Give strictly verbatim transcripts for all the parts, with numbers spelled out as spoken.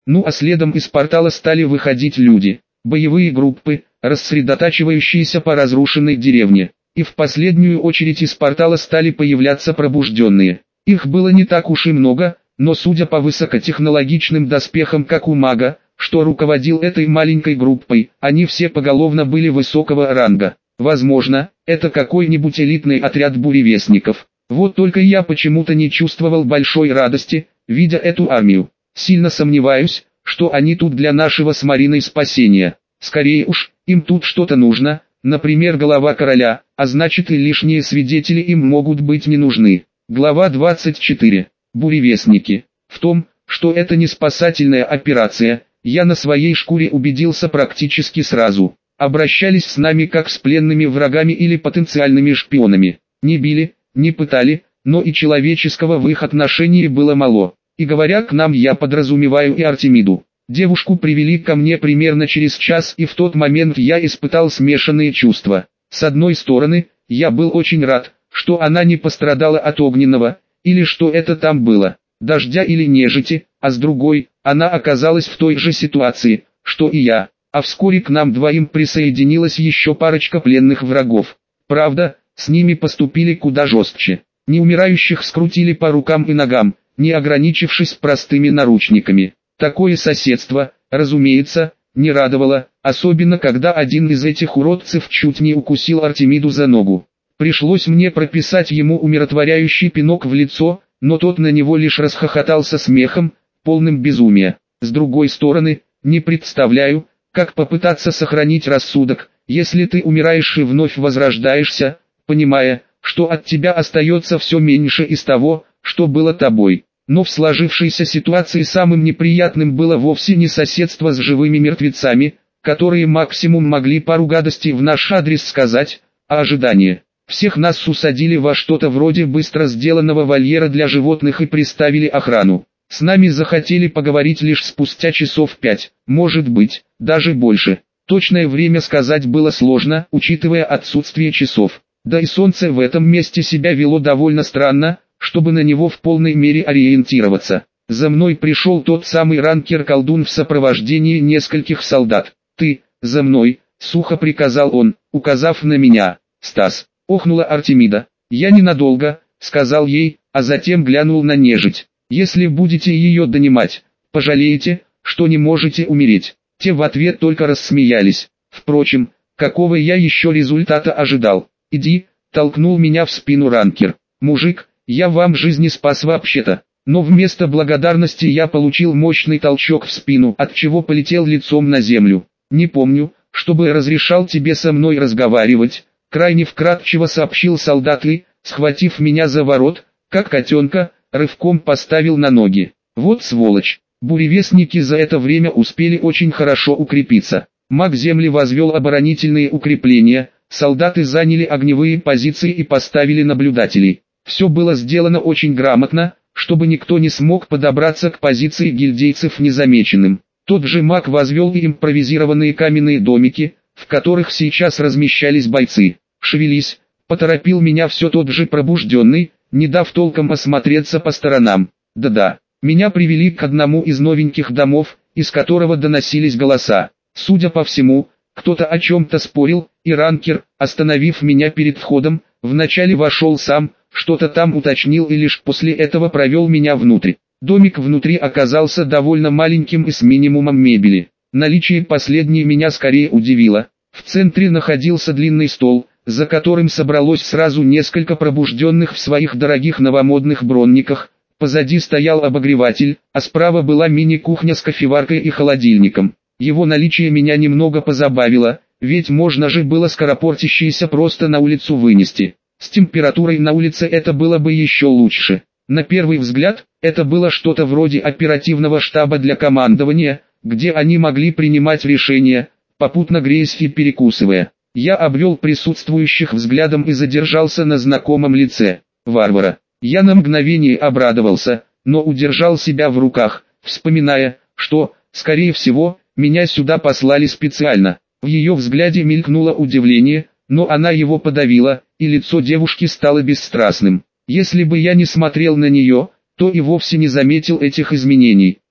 Ну а следом из портала стали выходить люди, боевые группы, рассредотачивающиеся по разрушенной деревне. И в последнюю очередь из портала стали появляться пробужденные. Их было не так уж и много, но судя по высокотехнологичным доспехам как у мага, что руководил этой маленькой группой, они все поголовно были высокого ранга. Возможно, это какой-нибудь элитный отряд буревестников. Вот только я почему-то не чувствовал большой радости, видя эту армию. Сильно сомневаюсь, что они тут для нашего с Мариной спасения. Скорее уж, им тут что-то нужно, например голова короля, а значит и лишние свидетели им могут быть не нужны. Глава двадцать четыре. Буревестники. В том, что это не спасательная операция, я на своей шкуре убедился практически сразу. Обращались с нами как с пленными врагами или потенциальными шпионами. Не били, не пытали, но и человеческого в их отношении было мало. И говоря к нам, я подразумеваю и Артемиду. Девушку привели ко мне примерно через час, и в тот момент я испытал смешанные чувства. С одной стороны, я был очень рад, что она не пострадала от огненного, или что это там было, дождя или нежити, а с другой, она оказалась в той же ситуации, что и я. А вскоре к нам двоим присоединилась еще парочка пленных врагов. Правда, с ними поступили куда жестче. Неумирающих скрутили по рукам и ногам, не ограничившись простыми наручниками. Такое соседство, разумеется, не радовало, особенно когда один из этих уродцев чуть не укусил Артемиду за ногу. Пришлось мне прописать ему умиротворяющий пинок в лицо, но тот на него лишь расхохотался смехом, полным безумия. С другой стороны, не представляю, как попытаться сохранить рассудок, если ты умираешь и вновь возрождаешься, понимая, что от тебя остается все меньше из того, что было тобой. Но в сложившейся ситуации самым неприятным было вовсе не соседство с живыми мертвецами, которые максимум могли пару гадостей в наш адрес сказать, а ожидание. Всех нас усадили во что-то вроде быстро сделанного вольера для животных и приставили охрану. С нами захотели поговорить лишь спустя часов пять, может быть, даже больше. Точное время сказать было сложно, учитывая отсутствие часов. Да и солнце в этом месте себя вело довольно странно, чтобы на него в полной мере ориентироваться. За мной пришел тот самый ранкер-колдун в сопровождении нескольких солдат. «Ты, за мной», — сухо приказал он, указав на меня. «Стас», — охнула Артемида. «Я ненадолго», — сказал ей, а затем глянул на нежить. «Если будете ее донимать, пожалеете, что не можете умереть». Те в ответ только рассмеялись. Впрочем, какого я еще результата ожидал? «Иди», — толкнул меня в спину ранкер. «Мужик, я вам жизни спас вообще-то». Но вместо благодарности я получил мощный толчок в спину, от чего полетел лицом на землю. «Не помню, чтобы разрешал тебе со мной разговаривать», — крайне вкратчиво сообщил солдат и, схватив меня за ворот, как котенка, рывком поставил на ноги. Вот сволочь. Буревестники за это время успели очень хорошо укрепиться. Маг земли возвел оборонительные укрепления, солдаты заняли огневые позиции и поставили наблюдателей. Все было сделано очень грамотно, чтобы никто не смог подобраться к позиции гильдейцев незамеченным. Тот же маг возвел и импровизированные каменные домики, в которых сейчас размещались бойцы. «Шевелись», — поторопил меня все тот же пробужденный, не дав толком осмотреться по сторонам. Да-да, меня привели к одному из новеньких домов, из которого доносились голоса. Судя по всему, кто-то о чем-то спорил, и ранкер, остановив меня перед входом, вначале вошел сам, что-то там уточнил и лишь после этого провел меня внутрь. Домик внутри оказался довольно маленьким и с минимумом мебели. Наличие последней меня скорее удивило. В центре находился длинный стол, за которым собралось сразу несколько пробужденных в своих дорогих новомодных бронниках. Позади стоял обогреватель, а справа была мини-кухня с кофеваркой и холодильником. Его наличие меня немного позабавило, ведь можно же было скоропортящиеся просто на улицу вынести. С температурой на улице это было бы еще лучше. На первый взгляд, это было что-то вроде оперативного штаба для командования, где они могли принимать решения, попутно греясь и перекусывая. Я обвел присутствующих взглядом и задержался на знакомом лице варвара. Я на мгновение обрадовался, но удержал себя в руках, вспоминая, что, скорее всего, меня сюда послали специально. В ее взгляде мелькнуло удивление, но она его подавила, и лицо девушки стало бесстрастным. Если бы я не смотрел на нее, то и вовсе не заметил этих изменений.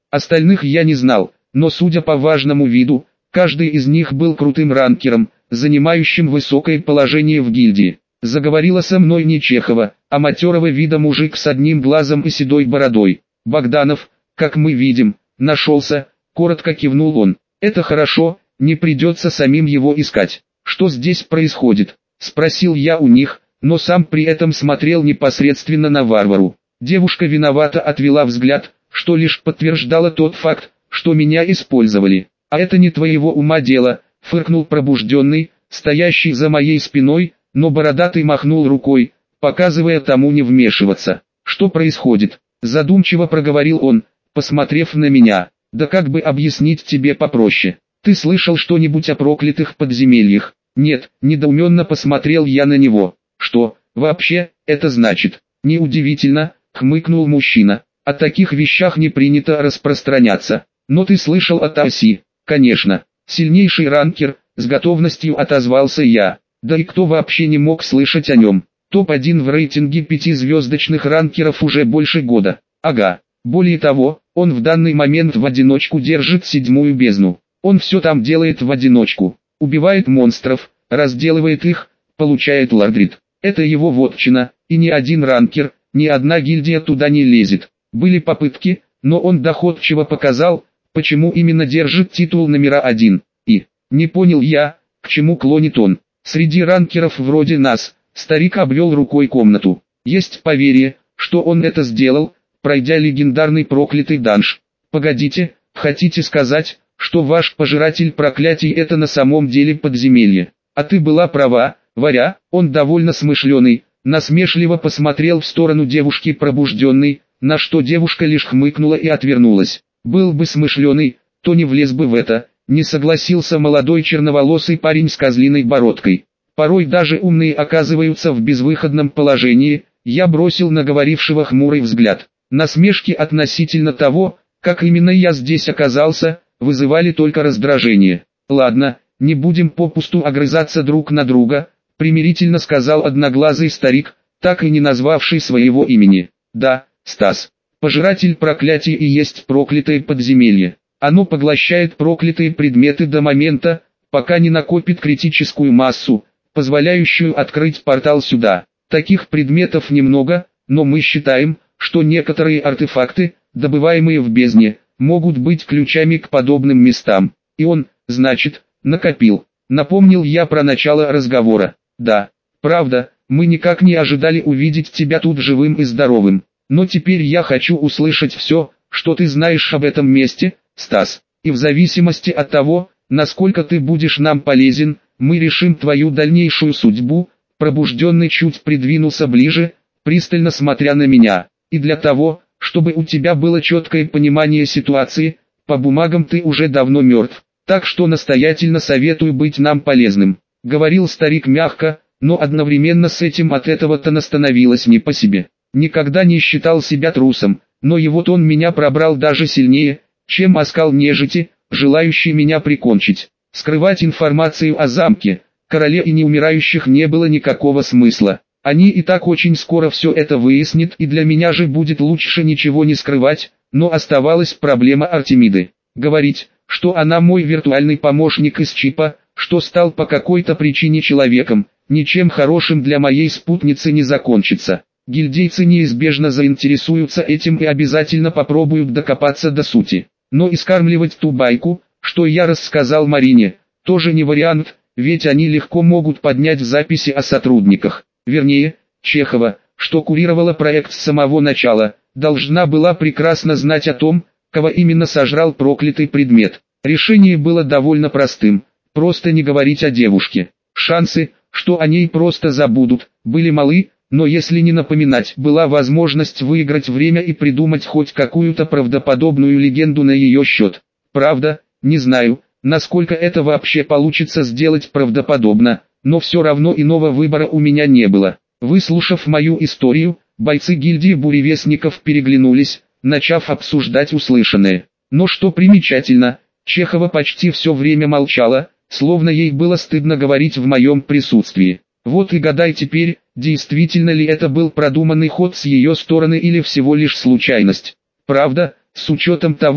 Остальных я не знал, но судя по важному виду, каждый из них был крутым ранкером, занимающим высокое положение в гильдии. Заговорила со мной не Чехова, а матерого вида мужик с одним глазом и седой бородой. Богданов, как мы видим, нашелся, коротко кивнул он. Это хорошо, не придется самим его искать. Что здесь происходит? Спросил я у них, но сам при этом смотрел непосредственно на Варвару. Девушка виновато отвела взгляд, что лишь подтверждало тот факт, что меня использовали. А это не твоего ума дело, фыркнул пробужденный, стоящий за моей спиной, но бородатый махнул рукой, показывая тому не вмешиваться. Что происходит? Задумчиво проговорил он, посмотрев на меня. Да как бы объяснить тебе попроще? Ты слышал что-нибудь о проклятых подземельях? Нет, недоуменно посмотрел я на него. Что, вообще, это значит? Неудивительно, хмыкнул мужчина. О таких вещах не принято распространяться. Но ты слышал о Таоси? Конечно. Сильнейший ранкер, с готовностью отозвался я. Да и кто вообще не мог слышать о нем? топ один в рейтинге пятизвездочных ранкеров уже больше года. Ага. Более того, он в данный момент в одиночку держит седьмую бездну. Он все там делает в одиночку. Убивает монстров, разделывает их, получает лордрит. Это его вотчина, и ни один ранкер, ни одна гильдия туда не лезет. Были попытки, но он доходчиво показал, почему именно держит титул номера один. И, не понял я, к чему клонит он. Среди ранкеров вроде нас, старик обвел рукой комнату. Есть поверье, что он это сделал, пройдя легендарный проклятый данж. Погодите, хотите сказать, что ваш пожиратель проклятий это на самом деле подземелье? А ты была права, Варя, он довольно смышленый, насмешливо посмотрел в сторону девушки пробужденной, на что девушка лишь хмыкнула и отвернулась. Был бы смышленый, то не влез бы в это, не согласился молодой черноволосый парень с козлиной бородкой. Порой даже умные оказываются в безвыходном положении, я бросил на говорившего хмурый взгляд. Насмешки относительно того, как именно я здесь оказался, вызывали только раздражение. Ладно, не будем попусту огрызаться друг на друга, примирительно сказал одноглазый старик, так и не назвавший своего имени. Да, Стас, пожиратель проклятий и есть проклятое подземелье. Оно поглощает проклятые предметы до момента, пока не накопит критическую массу, позволяющую открыть портал сюда. Таких предметов немного, но мы считаем, что некоторые артефакты, добываемые в бездне, могут быть ключами к подобным местам. И он, значит, накопил. Напомнил я про начало разговора. Да, правда, мы никак не ожидали увидеть тебя тут живым и здоровым. Но теперь я хочу услышать все, что ты знаешь об этом месте, Стас. И в зависимости от того, насколько ты будешь нам полезен, мы решим твою дальнейшую судьбу. Пробужденный чуть придвинулся ближе, пристально смотря на меня. И для того, чтобы у тебя было четкое понимание ситуации, по бумагам ты уже давно мертв, так что настоятельно советую быть нам полезным. Говорил старик мягко, но одновременно с этим от этого-то становилось не по себе. Никогда не считал себя трусом, но его тон меня пробрал даже сильнее, чем оскал нежити, желающий меня прикончить. Скрывать информацию о замке, короле и неумирающих не было никакого смысла. Они и так очень скоро все это выяснят, и для меня же будет лучше ничего не скрывать, но оставалась проблема Артемиды. Говорить, что она мой виртуальный помощник из чипа, что стал по какой-то причине человеком, ничем хорошим для моей спутницы не закончится. Гильдейцы неизбежно заинтересуются этим и обязательно попробуют докопаться до сути. Но и скармливать ту байку, что я рассказал Марине, тоже не вариант, ведь они легко могут поднять записи о сотрудниках. Вернее, Чехова, что курировала проект с самого начала, должна была прекрасно знать о том, кого именно сожрал проклятый предмет. Решение было довольно простым, просто не говорить о девушке. Шансы, что о ней просто забудут, были малы, но если не напоминать, была возможность выиграть время и придумать хоть какую-то правдоподобную легенду на ее счет. Правда, не знаю, насколько это вообще получится сделать правдоподобно, но все равно иного выбора у меня не было. Выслушав мою историю, бойцы гильдии буревестников переглянулись, начав обсуждать услышанное. Но что примечательно, Чехова почти все время молчала, словно ей было стыдно говорить в моем присутствии. Вот и гадай теперь, действительно ли это был продуманный ход с ее стороны или всего лишь случайность. Правда, с учетом того,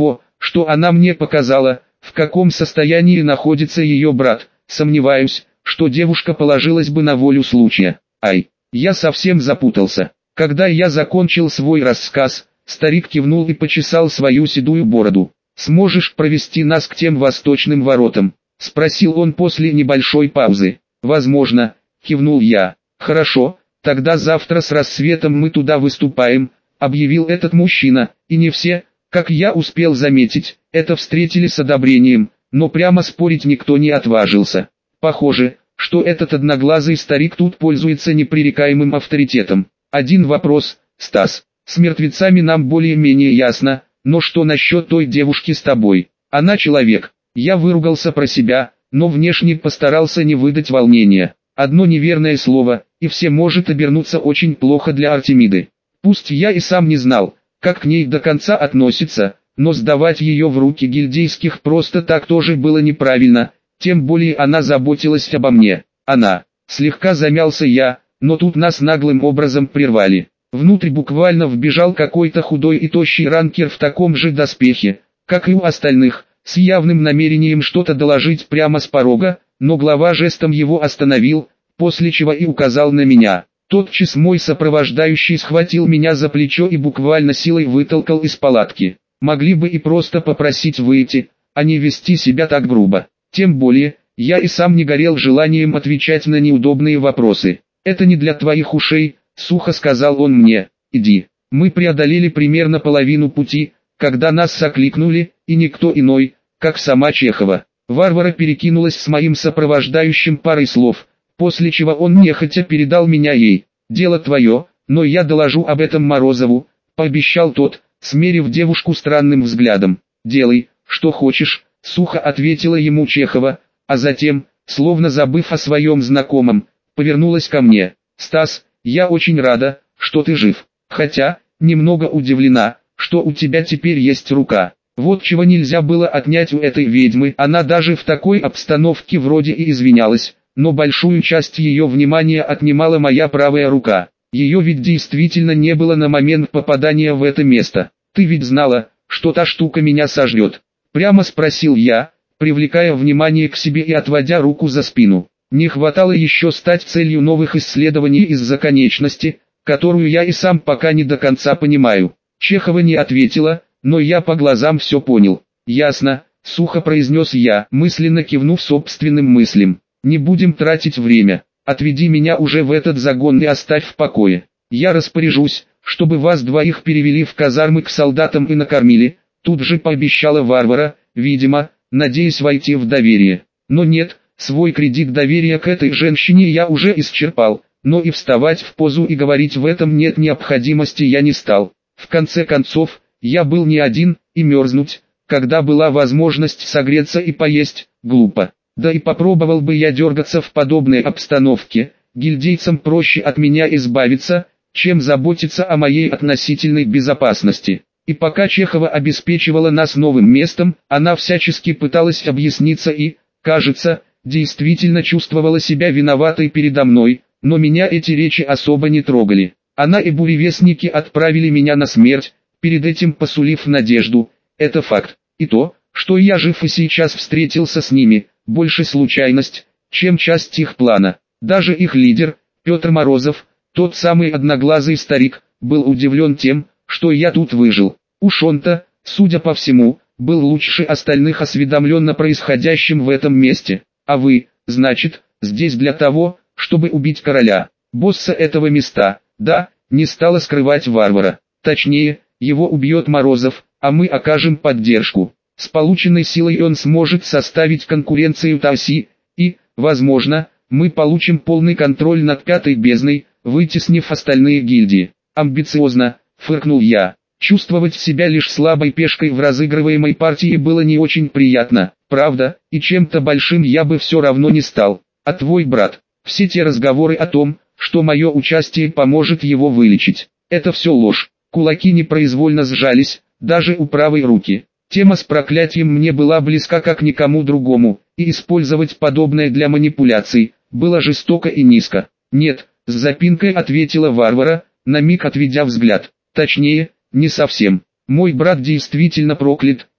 что она мне показала, в каком состоянии находится ее брат. Сомневаюсь, что девушка положилась бы на волю случая. Ай, я совсем запутался. Когда я закончил свой рассказ, старик кивнул и почесал свою седую бороду. «Сможешь провести нас к тем восточным воротам?» — спросил он после небольшой паузы. «Возможно», — кивнул я. «Хорошо, тогда завтра с рассветом мы туда выступаем», — объявил этот мужчина, и не все, как я успел заметить, это встретили с одобрением, но прямо спорить никто не отважился. Похоже, что этот одноглазый старик тут пользуется непререкаемым авторитетом. Один вопрос, Стас, с мертвецами нам более-менее ясно, но что насчет той девушки с тобой? Она человек. Я выругался про себя, но внешне постарался не выдать волнения. Одно неверное слово, и все может обернуться очень плохо для Артемиды. Пусть я и сам не знал, как к ней до конца относится, но сдавать ее в руки гильдейских просто так тоже было неправильно, тем более она заботилась обо мне. Она, слегка замялся я, но тут нас наглым образом прервали. Внутрь буквально вбежал какой-то худой и тощий ранкер в таком же доспехе, как и у остальных, с явным намерением что-то доложить прямо с порога, но глава жестом его остановил, после чего и указал на меня. Тотчас мой сопровождающий схватил меня за плечо и буквально силой вытолкал из палатки. Могли бы и просто попросить выйти, а не вести себя так грубо. Тем более, я и сам не горел желанием отвечать на неудобные вопросы. «Это не для твоих ушей», — сухо сказал он мне. «Иди». Мы преодолели примерно половину пути, когда нас окликнули, и никто иной, как сама Чехова. Варвара перекинулась с моим сопровождающим парой слов, после чего он нехотя передал меня ей. «Дело твое, но я доложу об этом Морозову», — пообещал тот, смерив девушку странным взглядом. «Делай, что хочешь», — сухо ответила ему Чехова, а затем, словно забыв о своем знакомом, повернулась ко мне. «Стас, я очень рада, что ты жив, хотя, немного удивлена, что у тебя теперь есть рука. Вот чего нельзя было отнять у этой ведьмы, она даже в такой обстановке вроде и извинялась, но большую часть ее внимания отнимала моя правая рука. Ее ведь действительно не было на момент попадания в это место. Ты ведь знала, что та штука меня сожрет?» Прямо спросил я, привлекая внимание к себе и отводя руку за спину. Не хватало еще стать целью новых исследований из-за конечности, которую я и сам пока не до конца понимаю. Чехова не ответила, но я по глазам все понял. «Ясно», — сухо произнес я, мысленно кивнув собственным мыслям. «Не будем тратить время. Отведи меня уже в этот загон и оставь в покое. Я распоряжусь, чтобы вас двоих перевели в казармы к солдатам и накормили», тут же пообещала Варвара, видимо, надеясь войти в доверие. Но нет, свой кредит доверия к этой женщине я уже исчерпал, но и вставать в позу и говорить в этом нет необходимости я не стал. В конце концов, я был не один, и мерзнуть, когда была возможность согреться и поесть, глупо. Да и попробовал бы я дергаться в подобной обстановке, гильдейцам проще от меня избавиться, чем заботиться о моей относительной безопасности. И пока Чехова обеспечивала нас новым местом, она всячески пыталась объясниться и, кажется, действительно чувствовала себя виноватой передо мной, но меня эти речи особо не трогали. Она и буревестники отправили меня на смерть, перед этим посулив надежду, это факт. И то, что я жив и сейчас встретился с ними, больше случайность, чем часть их плана. Даже их лидер, Петр Морозов, тот самый одноглазый старик, был удивлен тем, что я тут выжил. Уж он-то, судя по всему, был лучше остальных осведомлен о происходящем в этом месте. А вы, значит, здесь для того, чтобы убить короля, босса этого места, да, не стала скрывать Варвара. Точнее, его убьет Морозов, а мы окажем поддержку. С полученной силой он сможет составить конкуренцию Таси, и, возможно, мы получим полный контроль над пятой бездной, вытеснив остальные гильдии. Амбициозно, фыркнул я. Чувствовать себя лишь слабой пешкой в разыгрываемой партии было не очень приятно, правда, и чем-то большим я бы все равно не стал. А твой брат, все те разговоры о том, что мое участие поможет его вылечить, это все ложь. Кулаки непроизвольно сжались, даже у правой руки. Тема с проклятием мне была близка как никому другому, и использовать подобное для манипуляций было жестоко и низко. «Нет», — с запинкой ответила Варвара, на миг отведя взгляд. «Точнее, не совсем. Мой брат действительно проклят,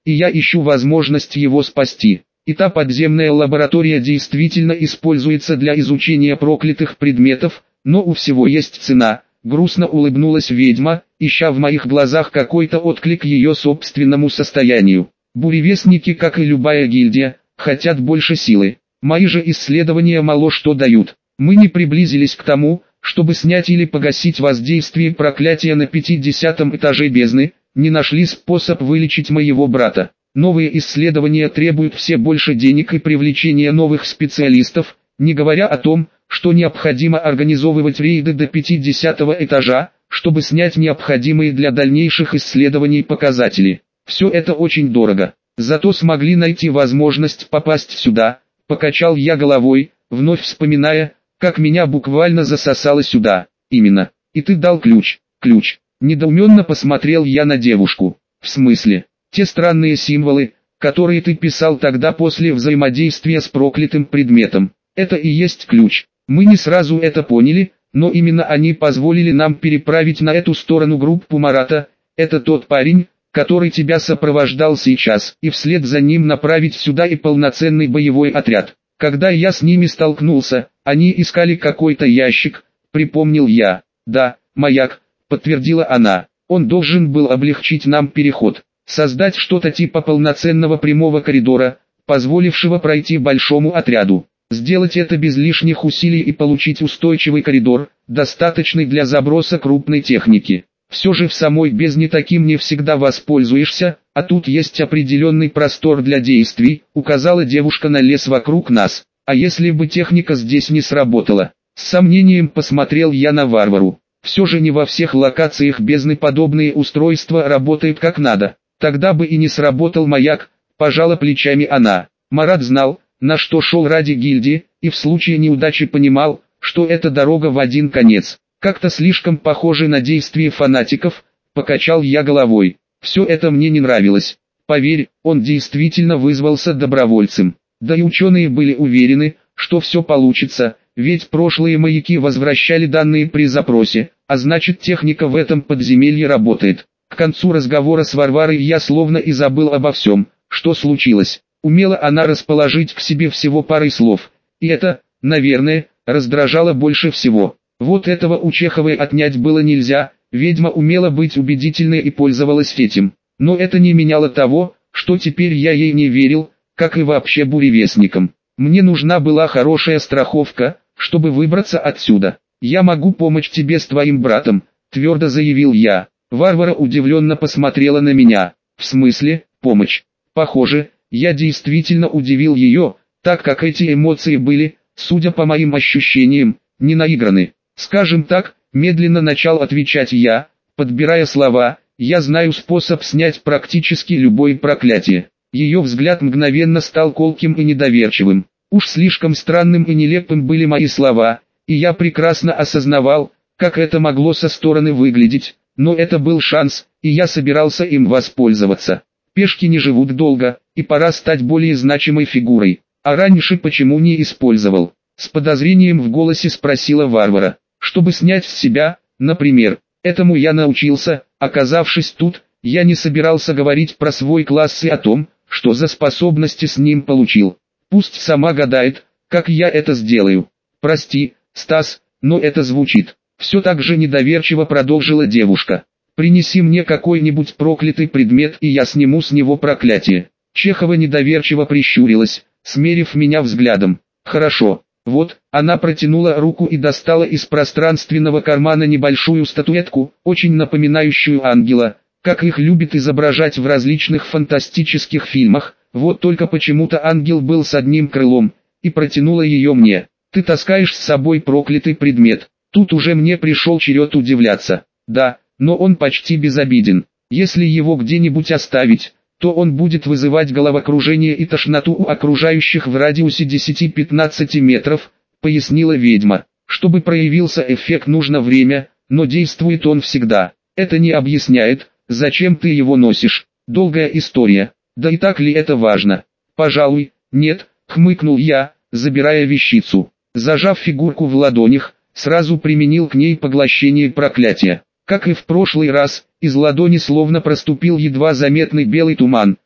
и я ищу возможность его спасти. И та подземная лаборатория действительно используется для изучения проклятых предметов, но у всего есть цена. Грустно улыбнулась ведьма, ища в моих глазах какой-то отклик ее собственному состоянию. Буревестники, как и любая гильдия, хотят больше силы. Мои же исследования мало что дают. Мы не приблизились к тому, чтобы снять или погасить воздействие проклятия на пятидесятом этаже бездны, не нашли способ вылечить моего брата. Новые исследования требуют все больше денег и привлечения новых специалистов, не говоря о том, что необходимо организовывать рейды до пятидесятого этажа, чтобы снять необходимые для дальнейших исследований показатели. Все это очень дорого. Зато смогли найти возможность попасть сюда, покачал я головой, вновь вспоминая, как меня буквально засосало сюда. Именно. И ты дал ключ. Ключ. Недоуменно посмотрел я на девушку. В смысле? Те странные символы, которые ты писал тогда после взаимодействия с проклятым предметом. Это и есть ключ. Мы не сразу это поняли, но именно они позволили нам переправить на эту сторону группу Марата. Это тот парень, который тебя сопровождал сейчас, и вслед за ним направить сюда и полноценный боевой отряд. Когда я с ними столкнулся, они искали какой-то ящик, припомнил я. Да, маяк, подтвердила она. Он должен был облегчить нам переход, создать что-то типа полноценного прямого коридора, позволившего пройти большому отряду. Сделать это без лишних усилий и получить устойчивый коридор, достаточный для заброса крупной техники. Все же в самой бездне таким не всегда воспользуешься, а тут есть определенный простор для действий, указала девушка на лес вокруг нас. А если бы техника здесь не сработала? С сомнением посмотрел я на варвару. Все же не во всех локациях бездны подобные устройства работают как надо. Тогда бы и не сработал маяк, пожала плечами она. Марат знал, на что шел ради гильдии, и в случае неудачи понимал, что это дорога в один конец. Как-то слишком похоже на действия фанатиков, покачал я головой. Все это мне не нравилось. Поверь, он действительно вызвался добровольцем. Да и ученые были уверены, что все получится, ведь прошлые маяки возвращали данные при запросе, а значит техника в этом подземелье работает. К концу разговора с Варварой я словно и забыл обо всем, что случилось. Умела она расположить к себе всего парой слов, и это, наверное, раздражало больше всего. Вот этого у Чеховой отнять было нельзя, ведьма умела быть убедительной и пользовалась этим. Но это не меняло того, что теперь я ей не верил, как и вообще буревестникам. Мне нужна была хорошая страховка, чтобы выбраться отсюда. «Я могу помочь тебе с твоим братом», — твердо заявил я. Варвара удивленно посмотрела на меня. «В смысле, помощь?» Похоже, я действительно удивил ее, так как эти эмоции были, судя по моим ощущениям, не наиграны. «Скажем так», — медленно начал отвечать я, подбирая слова, «я знаю способ снять практически любое проклятие». Ее взгляд мгновенно стал колким и недоверчивым. Уж слишком странным и нелепым были мои слова, и я прекрасно осознавал, как это могло со стороны выглядеть, но это был шанс, и я собирался им воспользоваться. Пешки не живут долго, и пора стать более значимой фигурой. А раньше почему не использовал? С подозрением в голосе спросила Варвара. Чтобы снять с себя, например. Этому я научился, оказавшись тут, я не собирался говорить про свой класс и о том, что за способности с ним получил. Пусть сама гадает, как я это сделаю. Прости, Стас, но это звучит. Все так же недоверчиво продолжила девушка. Принеси мне какой-нибудь проклятый предмет, и я сниму с него проклятие. Чехова недоверчиво прищурилась, смерив меня взглядом. Хорошо. Вот, она протянула руку и достала из пространственного кармана небольшую статуэтку, очень напоминающую ангела, как их любят изображать в различных фантастических фильмах. Вот только почему-то ангел был с одним крылом, и протянула ее мне. Ты таскаешь с собой проклятый предмет. Тут уже мне пришел черед удивляться. Да, но он почти безобиден. Если его где-нибудь оставить, то он будет вызывать головокружение и тошноту у окружающих в радиусе десяти-пятнадцати метров, пояснила ведьма. Чтобы проявился эффект, нужно время, но действует он всегда. Это не объясняет, зачем ты его носишь. Долгая история. Да и так ли это важно? Пожалуй, нет, хмыкнул я, забирая вещицу. Зажав фигурку в ладонях, сразу применил к ней поглощение проклятия. Как и в прошлый раз, из ладони словно проступил едва заметный белый туман,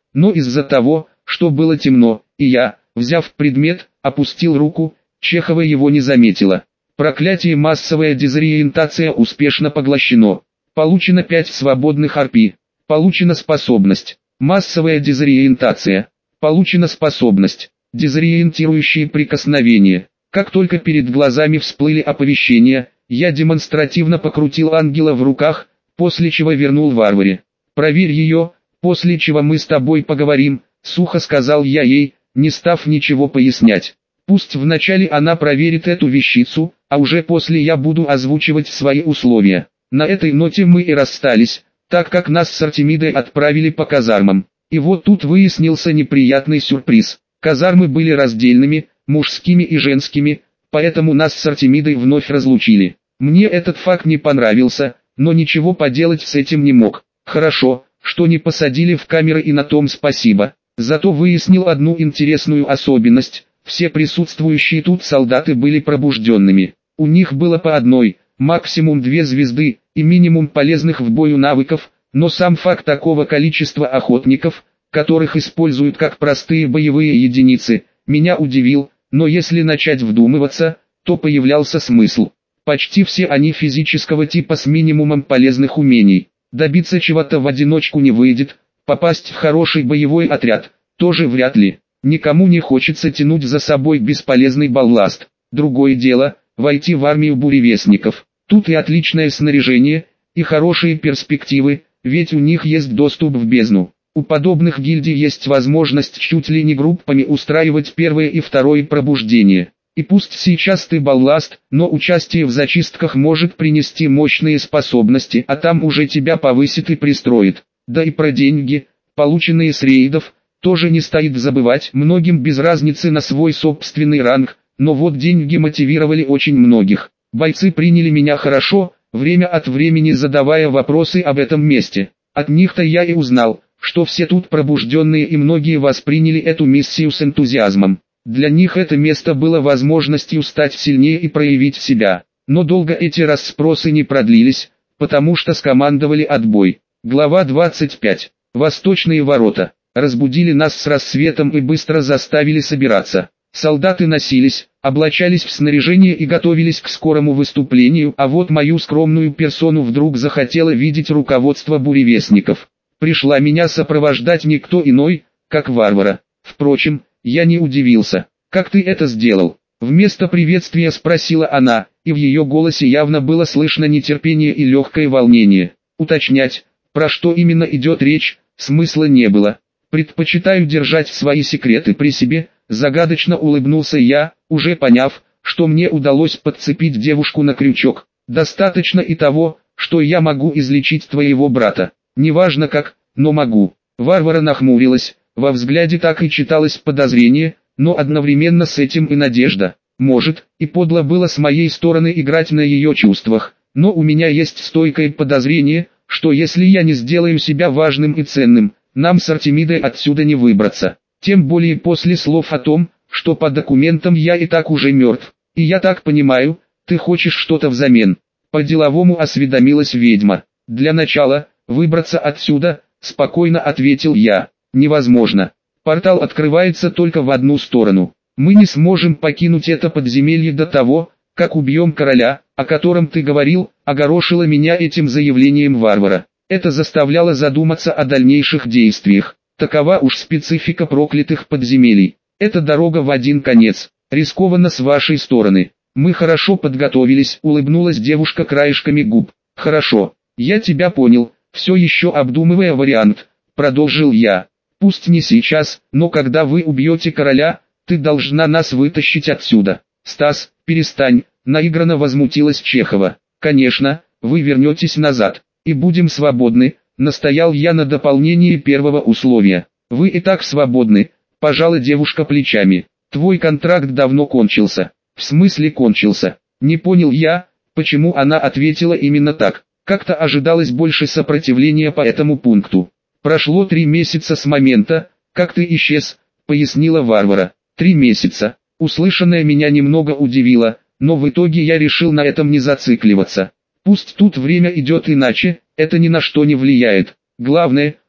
но из-за того, что было темно, и я, взяв предмет, опустил руку, Чехова его не заметила. Проклятие, массовая дезориентация успешно поглощено. Получено пять свободных арпи. Получена способность. Массовая дезориентация. Получена способность. Дезориентирующие прикосновения. Как только перед глазами всплыли оповещения, я демонстративно покрутил ангела в руках, после чего вернул Варваре. «Проверь ее, после чего мы с тобой поговорим», — сухо сказал я ей, не став ничего пояснять. Пусть вначале она проверит эту вещицу, а уже после я буду озвучивать свои условия. На этой ноте мы и расстались, так как нас с Артемидой отправили по казармам. И вот тут выяснился неприятный сюрприз. Казармы были раздельными, мужскими и женскими, поэтому нас с Артемидой вновь разлучили. Мне этот факт не понравился, но ничего поделать с этим не мог. Хорошо, что не посадили в камеры, и на том спасибо. Зато выяснил одну интересную особенность. Все присутствующие тут солдаты были пробужденными. У них было по одной, максимум две звезды, и минимум полезных в бою навыков, но сам факт такого количества охотников, которых используют как простые боевые единицы, меня удивил, но если начать вдумываться, то появлялся смысл. Почти все они физического типа с минимумом полезных умений. Добиться чего-то в одиночку не выйдет, попасть в хороший боевой отряд тоже вряд ли. Никому не хочется тянуть за собой бесполезный балласт. Другое дело, войти в армию буревестников. Тут и отличное снаряжение, и хорошие перспективы, ведь у них есть доступ в бездну. У подобных гильдий есть возможность чуть ли не группами устраивать первое и второе пробуждение. И пусть сейчас ты балласт, но участие в зачистках может принести мощные способности, а там уже тебя повысит и пристроит. Да и про деньги, полученные с рейдов, тоже не стоит забывать. Многим без разницы на свой собственный ранг, но вот деньги мотивировали очень многих. Бойцы приняли меня хорошо, время от времени задавая вопросы об этом месте. От них-то я и узнал, что все тут пробужденные, и многие восприняли эту миссию с энтузиазмом. Для них это место было возможностью стать сильнее и проявить себя. Но долго эти расспросы не продлились, потому что скомандовали отбой. Глава двадцать пять. Восточные ворота. Разбудили нас с рассветом и быстро заставили собираться. Солдаты носились, облачались в снаряжение и готовились к скорому выступлению, а вот мою скромную персону вдруг захотело видеть руководство буревестников. Пришла меня сопровождать никто иной, как Варвара. Впрочем, я не удивился. «Как ты это сделал?» Вместо приветствия спросила она, и в ее голосе явно было слышно нетерпение и легкое волнение. Уточнять, про что именно идет речь, смысла не было. «Предпочитаю держать свои секреты при себе», загадочно улыбнулся я, уже поняв, что мне удалось подцепить девушку на крючок. «Достаточно и того, что я могу излечить твоего брата. Неважно как, но могу». Варвара нахмурилась, во взгляде так и читалось подозрение, но одновременно с этим и надежда. Может, и подло было с моей стороны играть на ее чувствах, но у меня есть стойкое подозрение, что если я не сделаю себя важным и ценным, нам с Артемидой отсюда не выбраться. Тем более после слов о том, что по документам я и так уже мертв. И я так понимаю, ты хочешь что-то взамен. По-деловому осведомилась ведьма. Для начала, выбраться отсюда, спокойно ответил я. Невозможно. Портал открывается только в одну сторону. Мы не сможем покинуть это подземелье до того, как убьем короля, о котором ты говорил, огорошила меня этим заявлением Варвара. Это заставляло задуматься о дальнейших действиях. Такова уж специфика проклятых подземелий. Это дорога в один конец. Рискованно с вашей стороны. Мы хорошо подготовились, улыбнулась девушка краешками губ. Хорошо, я тебя понял, все еще обдумывая вариант, продолжил я. Пусть не сейчас, но когда вы убьете короля, ты должна нас вытащить отсюда. Стас, перестань, наигранно возмутилась Чехова. Конечно, вы вернетесь назад, и будем свободны, настоял я на дополнении первого условия. Вы и так свободны, пожала девушка плечами. Твой контракт давно кончился. В смысле кончился? Не понял я, почему она ответила именно так. Как-то ожидалось больше сопротивления по этому пункту. Прошло три месяца с момента, как ты исчез, пояснила Варвара. Три месяца. Услышанное меня немного удивило, но в итоге я решил на этом не зацикливаться. Пусть тут время идет иначе, это ни на что не влияет. Главное,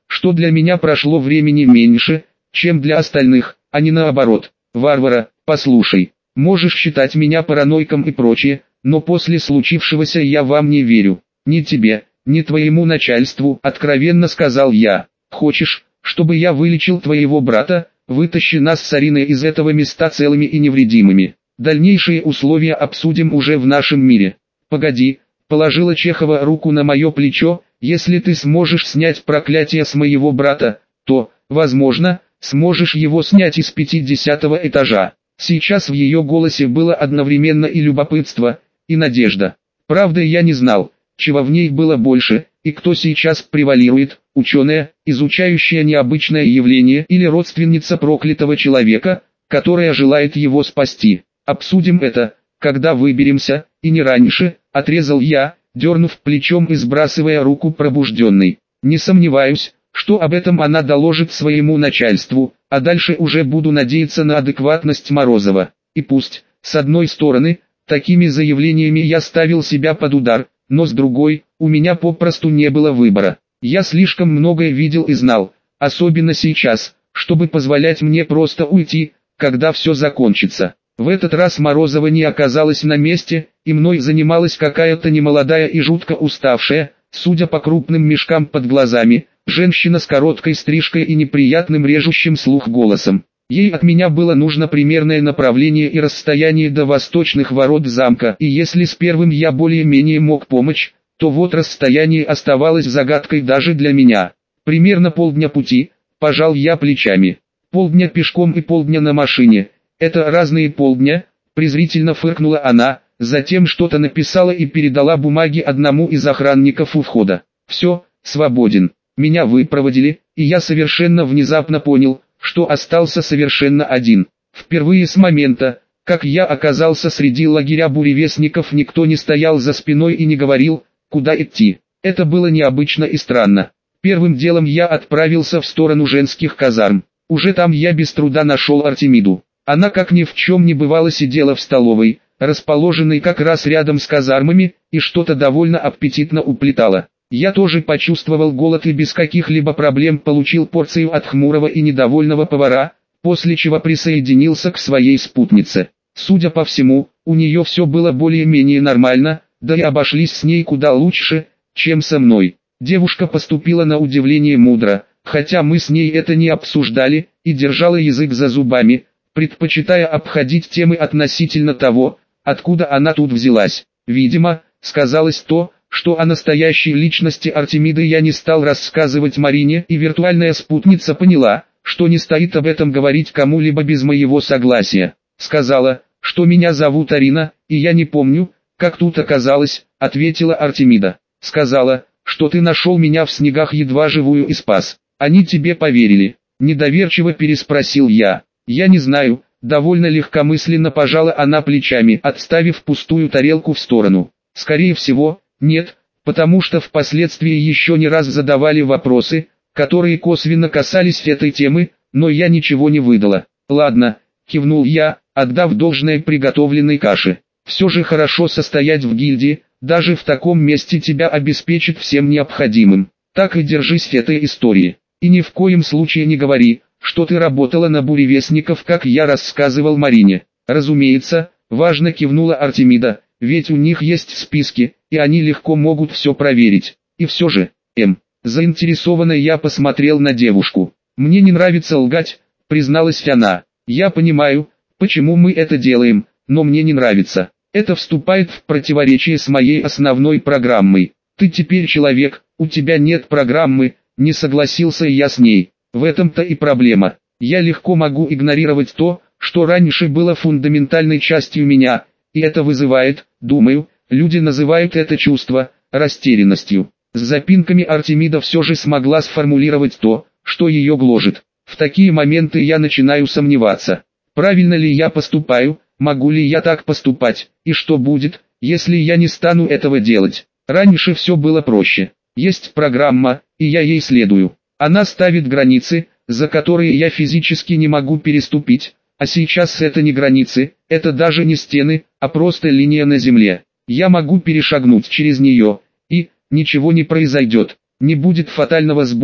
что для меня прошло времени меньше, чем для остальных, а не наоборот. Варвара, послушай, можешь считать меня параноиком и прочее, но после случившегося я вам не верю. Ни тебе, ни твоему начальству, откровенно сказал я. Хочешь, чтобы я вылечил твоего брата? Вытащи нас с Ариной из этого места целыми и невредимыми. Дальнейшие условия обсудим уже в нашем мире. Погоди, положила Чехова руку на мое плечо, если ты сможешь снять проклятие с моего брата, то, возможно, сможешь его снять из пятидесятого этажа. Сейчас в ее голосе было одновременно и любопытство, и надежда. Правда, я не знал, чего в ней было больше, и кто сейчас превалирует, ученая, изучающая необычное явление или родственница проклятого человека, которая желает его спасти. Обсудим это, когда выберемся, и не раньше, отрезал я, дернув плечом и сбрасывая руку пробужденной. Не сомневаюсь, что об этом она доложит своему начальству, а дальше уже буду надеяться на адекватность Морозова. И пусть, с одной стороны, такими заявлениями я ставил себя под удар, но с другой, у меня попросту не было выбора. Я слишком многое видел и знал, особенно сейчас, чтобы позволять мне просто уйти, когда все закончится. В этот раз Морозова не оказалась на месте, и мной занималась какая-то немолодая и жутко уставшая, судя по крупным мешкам под глазами, женщина с короткой стрижкой и неприятным режущим слух голосом. Ей от меня было нужно примерное направление и расстояние до восточных ворот замка, и если с первым я более-менее мог помочь, то вот расстояние оставалось загадкой даже для меня. Примерно полдня пути, пожал я плечами. Полдня пешком и полдня на машине. Это разные полдня, презрительно фыркнула она, затем что-то написала и передала бумаги одному из охранников у входа. Все, свободен. Меня выпроводили, и я совершенно внезапно понял, что остался совершенно один. Впервые с момента, как я оказался среди лагеря буревестников, никто не стоял за спиной и не говорил, куда идти. Это было необычно и странно. Первым делом я отправился в сторону женских казарм. Уже там я без труда нашел Артемиду. Она как ни в чем не бывало сидела в столовой, расположенной как раз рядом с казармами, и что-то довольно аппетитно уплетала. Я тоже почувствовал голод и без каких-либо проблем получил порцию от хмурого и недовольного повара, после чего присоединился к своей спутнице. Судя по всему, у нее все было более-менее нормально, да и обошлись с ней куда лучше, чем со мной. Девушка поступила на удивление мудро, хотя мы с ней это не обсуждали, и держала язык за зубами, предпочитая обходить темы относительно того, откуда она тут взялась. Видимо, сказалось то, что о настоящей личности Артемиды я не стал рассказывать Марине, и виртуальная спутница поняла, что не стоит об этом говорить кому-либо без моего согласия. Сказала, что меня зовут Арина, и я не помню, как тут оказалось, ответила Артемида. Сказала, что ты нашел меня в снегах едва живую и спас. Они тебе поверили? Недоверчиво переспросил я. Я не знаю, довольно легкомысленно пожала она плечами, отставив пустую тарелку в сторону. Скорее всего, нет, потому что впоследствии еще не раз задавали вопросы, которые косвенно касались этой темы, но я ничего не выдала. Ладно, кивнул я, отдав должное приготовленной каше. Все же хорошо состоять в гильдии, даже в таком месте тебя обеспечит всем необходимым. Так и держись этой истории. И ни в коем случае не говори, что ты работала на буревестников, как я рассказывал Марине. Разумеется, важно кивнула Артемида, ведь у них есть списки, и они легко могут все проверить. И все же, М. Заинтересованно я посмотрел на девушку. Мне не нравится лгать, призналась она. Я понимаю, почему мы это делаем, но мне не нравится. Это вступает в противоречие с моей основной программой. Ты теперь человек, у тебя нет программы, не согласился я с ней. В этом-то и проблема. Я легко могу игнорировать то, что раньше было фундаментальной частью меня, и это вызывает, думаю, люди называют это чувство, растерянностью. С запинками Артемида все же смогла сформулировать то, что ее гложет. В такие моменты я начинаю сомневаться. Правильно ли я поступаю, могу ли я так поступать, и что будет, если я не стану этого делать. Раньше все было проще. Есть программа, и я ей следую. Она ставит границы, за которые я физически не могу переступить, а сейчас это не границы, это даже не стены, а просто линия на земле. Я могу перешагнуть через нее, и ничего не произойдет, не будет фатального сбоя,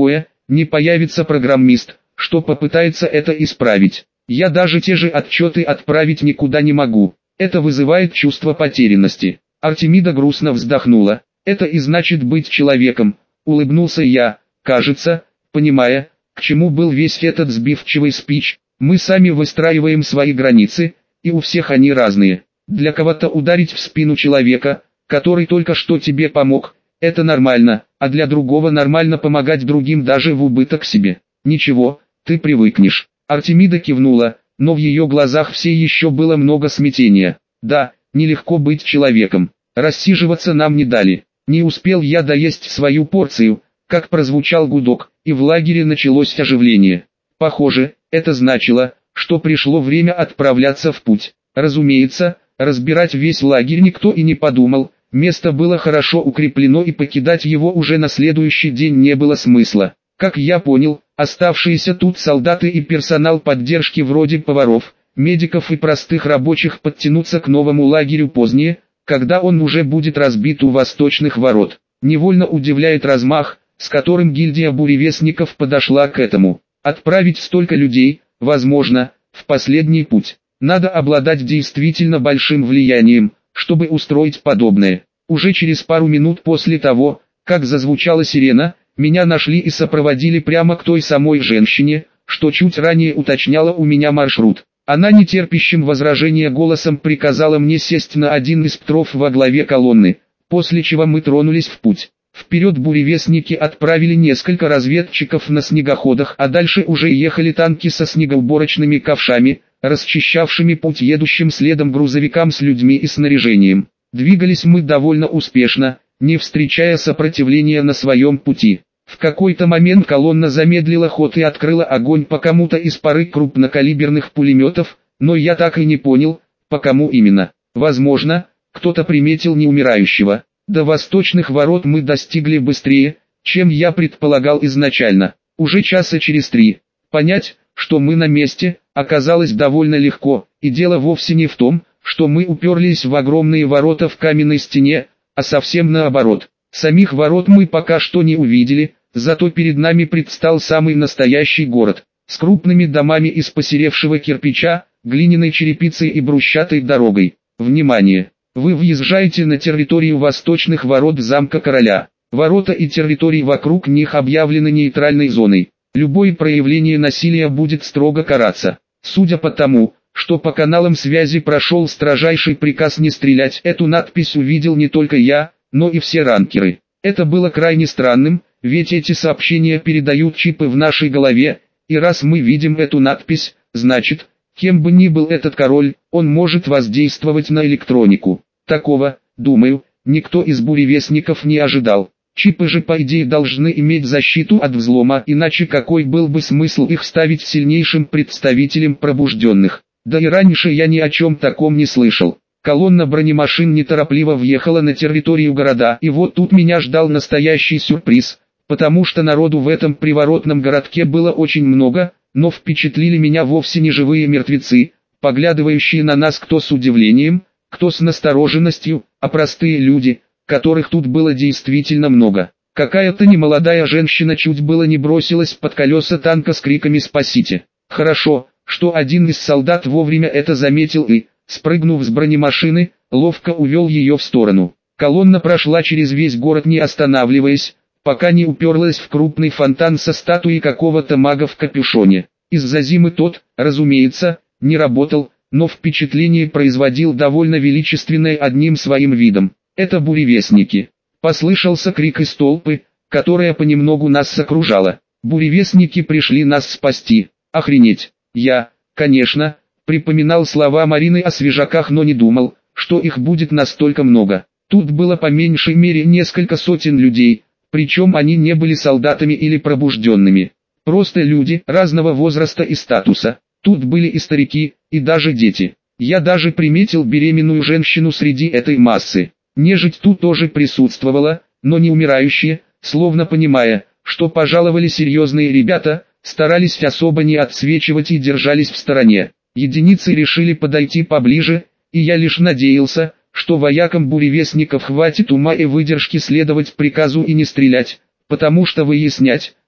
не появится программист, что попытается это исправить. Я даже те же отчеты отправить никуда не могу. Это вызывает чувство потерянности. Артемида грустно вздохнула. Это и значит быть человеком, улыбнулся я, кажется, понимая, к чему был весь этот сбивчивый спич. Мы сами выстраиваем свои границы, и у всех они разные. Для кого-то ударить в спину человека, который только что тебе помог, это нормально, а для другого нормально помогать другим даже в убыток себе. Ничего, ты привыкнешь. Артемида кивнула, но в ее глазах все еще было много смятения. Да, нелегко быть человеком. Рассиживаться нам не дали. Не успел я доесть свою порцию, как прозвучал гудок, и в лагере началось оживление. Похоже, это значило, что пришло время отправляться в путь. Разумеется, разбирать весь лагерь никто и не подумал, место было хорошо укреплено и покидать его уже на следующий день не было смысла. Как я понял, оставшиеся тут солдаты и персонал поддержки вроде поваров, медиков и простых рабочих подтянутся к новому лагерю позднее, когда он уже будет разбит у восточных ворот. Невольно удивляет размах, с которым гильдия буревестников подошла к этому. Отправить столько людей, возможно, в последний путь. Надо обладать действительно большим влиянием, чтобы устроить подобное. Уже через пару минут после того, как зазвучала сирена, меня нашли и сопроводили прямо к той самой женщине, что чуть ранее уточняла у меня маршрут. Она нетерпящим возражения голосом приказала мне сесть на один из птров во главе колонны, после чего мы тронулись в путь. Вперед буревестники отправили несколько разведчиков на снегоходах, а дальше уже ехали танки со снегоуборочными ковшами, расчищавшими путь едущим следом грузовикам с людьми и снаряжением. Двигались мы довольно успешно, не встречая сопротивления на своем пути. В какой-то момент колонна замедлила ход и открыла огонь по кому-то из пары крупнокалиберных пулеметов, но я так и не понял, по кому именно. Возможно, кто-то приметил неумирающего. До восточных ворот мы достигли быстрее, чем я предполагал изначально. Уже часа через три. Понять, что мы на месте, оказалось довольно легко, и дело вовсе не в том, что мы уперлись в огромные ворота в каменной стене, а совсем наоборот. Самих ворот мы пока что не увидели, зато перед нами предстал самый настоящий город, с крупными домами из посеревшего кирпича, глиняной черепицей и брусчатой дорогой. Внимание! Вы въезжаете на территорию восточных ворот замка короля. Ворота и территории вокруг них объявлены нейтральной зоной. Любое проявление насилия будет строго караться. Судя по тому, что по каналам связи прошел строжайший приказ не стрелять, эту надпись увидел не только я, но и все ранкеры. Это было крайне странным, ведь эти сообщения передают чипы в нашей голове, и раз мы видим эту надпись, значит, кем бы ни был этот король, он может воздействовать на электронику. Такого, думаю, никто из буревестников не ожидал. Чипы же по идее должны иметь защиту от взлома, иначе какой был бы смысл их ставить сильнейшим представителем пробужденных. Да и раньше я ни о чем таком не слышал. Колонна бронемашин неторопливо въехала на территорию города, и вот тут меня ждал настоящий сюрприз, потому что народу в этом приворотном городке было очень много, но впечатлили меня вовсе не живые мертвецы, поглядывающие на нас кто с удивлением, кто с настороженностью, а простые люди, которых тут было действительно много. Какая-то немолодая женщина чуть было не бросилась под колеса танка с криками «Спасите!». Хорошо, что один из солдат вовремя это заметил и, спрыгнув с бронемашины, ловко увел ее в сторону. Колонна прошла через весь город не останавливаясь, пока не уперлась в крупный фонтан со статуей какого-то мага в капюшоне. Из-за зимы тот, разумеется, не работал, но впечатление производил довольно величественное одним своим видом. Это буревестники. Послышался крик из толпы, которая понемногу нас окружала. Буревестники пришли нас спасти. Охренеть. Я, конечно, припоминал слова Марины о свежаках, но не думал, что их будет настолько много. Тут было по меньшей мере несколько сотен людей, причем они не были солдатами или пробужденными. Просто люди разного возраста и статуса. Тут были и старики, и даже дети. Я даже приметил беременную женщину среди этой массы. Нежить тут тоже присутствовала, но не умирающие, словно понимая, что пожаловали серьезные ребята, старались особо не отсвечивать и держались в стороне. Единицы решили подойти поближе, и я лишь надеялся, что воякам буревестников хватит ума и выдержки следовать приказу и не стрелять, потому что выяснять,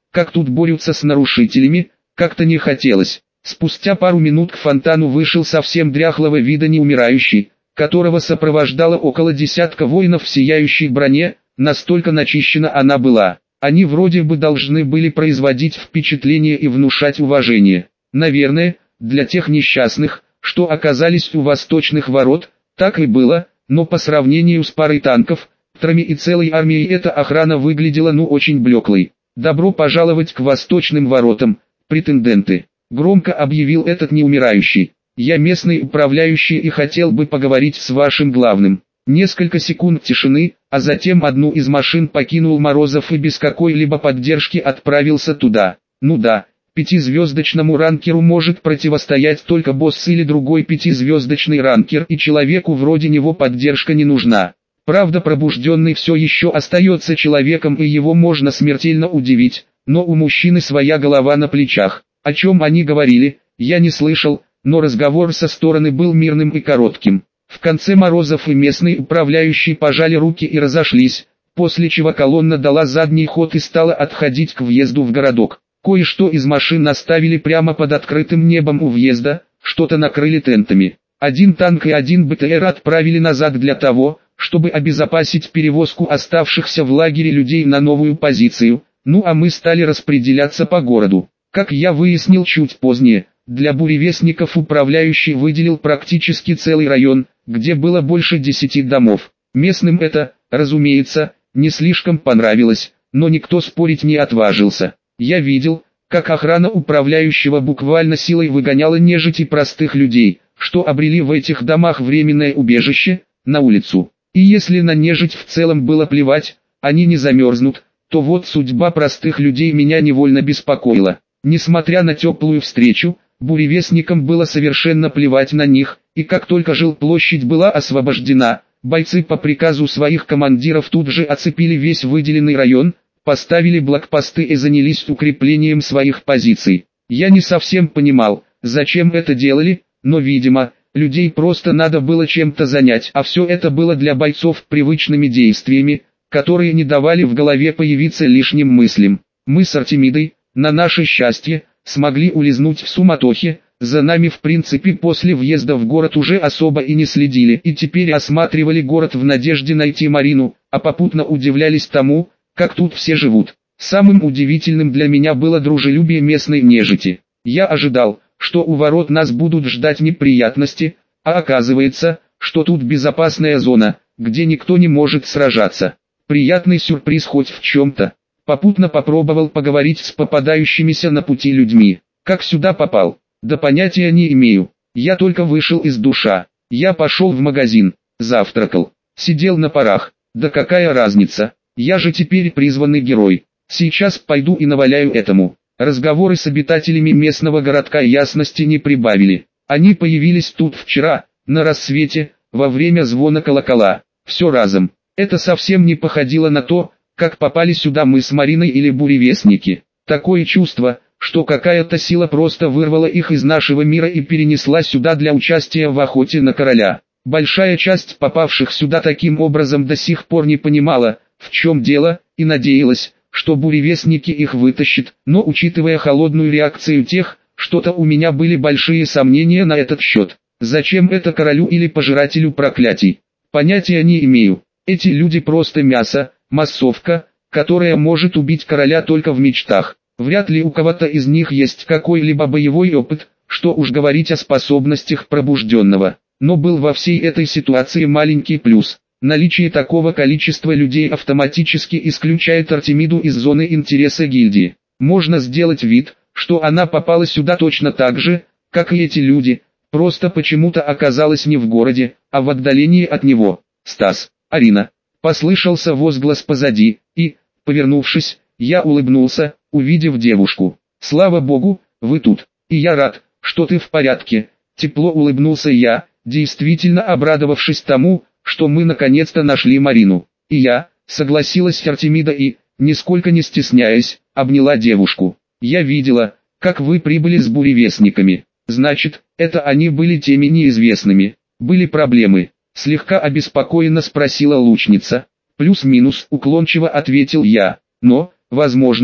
как тут борются с нарушителями, как-то не хотелось. Спустя пару минут к фонтану вышел совсем дряхлого вида неумирающий, которого сопровождало около десятка воинов в сияющей броне, настолько начищена она была. Они вроде бы должны были производить впечатление и внушать уважение. Наверное, для тех несчастных, что оказались у восточных ворот, так и было, но по сравнению с парой танков, трами и целой армией эта охрана выглядела ну очень блеклой. «Добро пожаловать к восточным воротам, претенденты», — громко объявил этот неумирающий. «Я местный управляющий и хотел бы поговорить с вашим главным». Несколько секунд тишины, а затем одну из машин покинул Морозов и без какой-либо поддержки отправился туда. Ну да, пятизвездочному ранкеру может противостоять только босс или другой пятизвездочный ранкер, и человеку вроде него поддержка не нужна. Правда, пробужденный все еще остается человеком, и его можно смертельно удивить, но у мужчины своя голова на плечах. О чем они говорили, я не слышал, но разговор со стороны был мирным и коротким. В конце Морозов и местный управляющий пожали руки и разошлись, после чего колонна дала задний ход и стала отходить к въезду в городок. Кое-что из машин оставили прямо под открытым небом у въезда, что-то накрыли тентами. Один танк и один БТР отправили назад для того, чтобы обезопасить перевозку оставшихся в лагере людей на новую позицию, ну а мы стали распределяться по городу. Как я выяснил чуть позднее, для буревестников управляющий выделил практически целый район, где было больше десяти домов. Местным это, разумеется, не слишком понравилось, но никто спорить не отважился. Я видел, как охрана управляющего буквально силой выгоняла нежить и простых людей, что обрели в этих домах временное убежище, на улицу. И если на нежить в целом было плевать, они не замерзнут, то вот судьба простых людей меня невольно беспокоила. Несмотря на теплую встречу, буревестникам было совершенно плевать на них, и как только жилплощадь была освобождена, бойцы по приказу своих командиров тут же оцепили весь выделенный район, поставили блокпосты и занялись укреплением своих позиций. Я не совсем понимал, зачем это делали, но видимо, людей просто надо было чем-то занять, а все это было для бойцов привычными действиями, которые не давали в голове появиться лишним мыслям. Мы с Артемидой, на наше счастье, смогли улизнуть в суматохе, за нами в принципе после въезда в город уже особо и не следили, и теперь осматривали город в надежде найти Марину, а попутно удивлялись тому, как тут все живут. Самым удивительным для меня было дружелюбие местной нежити. Я ожидал, что у ворот нас будут ждать неприятности, а оказывается, что тут безопасная зона, где никто не может сражаться. Приятный сюрприз хоть в чем-то. Попутно попробовал поговорить с попадающимися на пути людьми. Как сюда попал? Да понятия не имею. Я только вышел из душа. Я пошел в магазин, завтракал, сидел на парах. Да какая разница? Я же теперь призванный герой. Сейчас пойду и наваляю этому. Разговоры с обитателями местного городка ясности не прибавили. Они появились тут вчера, на рассвете, во время звона колокола. Все разом. Это совсем не походило на то, как попали сюда мы с Мариной или буревестники. Такое чувство, что какая-то сила просто вырвала их из нашего мира и перенесла сюда для участия в охоте на короля. Большая часть попавших сюда таким образом до сих пор не понимала, в чем дело, и надеялась, что буревестники их вытащат, но учитывая холодную реакцию тех, что-то у меня были большие сомнения на этот счет. Зачем это королю или пожирателю проклятий? Понятия не имею. Эти люди просто мясо, массовка, которая может убить короля только в мечтах. Вряд ли у кого-то из них есть какой-либо боевой опыт, что уж говорить о способностях пробужденного. Но был во всей этой ситуации маленький плюс. Наличие такого количества людей автоматически исключает Артемиду из зоны интереса гильдии. Можно сделать вид, что она попала сюда точно так же, как и эти люди, просто почему-то оказалась не в городе, а в отдалении от него. «Стас, Арина!» Послышался возглас позади, и, повернувшись, я улыбнулся, увидев девушку. «Слава богу, вы тут, и я рад, что ты в порядке», тепло улыбнулся я, действительно обрадовавшись тому, что мы наконец-то нашли Марину. «И я», согласилась Артемида и, нисколько не стесняясь, обняла девушку. «Я видела, как вы прибыли с буревестниками. Значит, это они были теми неизвестными. Были проблемы?» Слегка обеспокоенно спросила лучница. «Плюс-минус», уклончиво ответил я. «Но, возможно,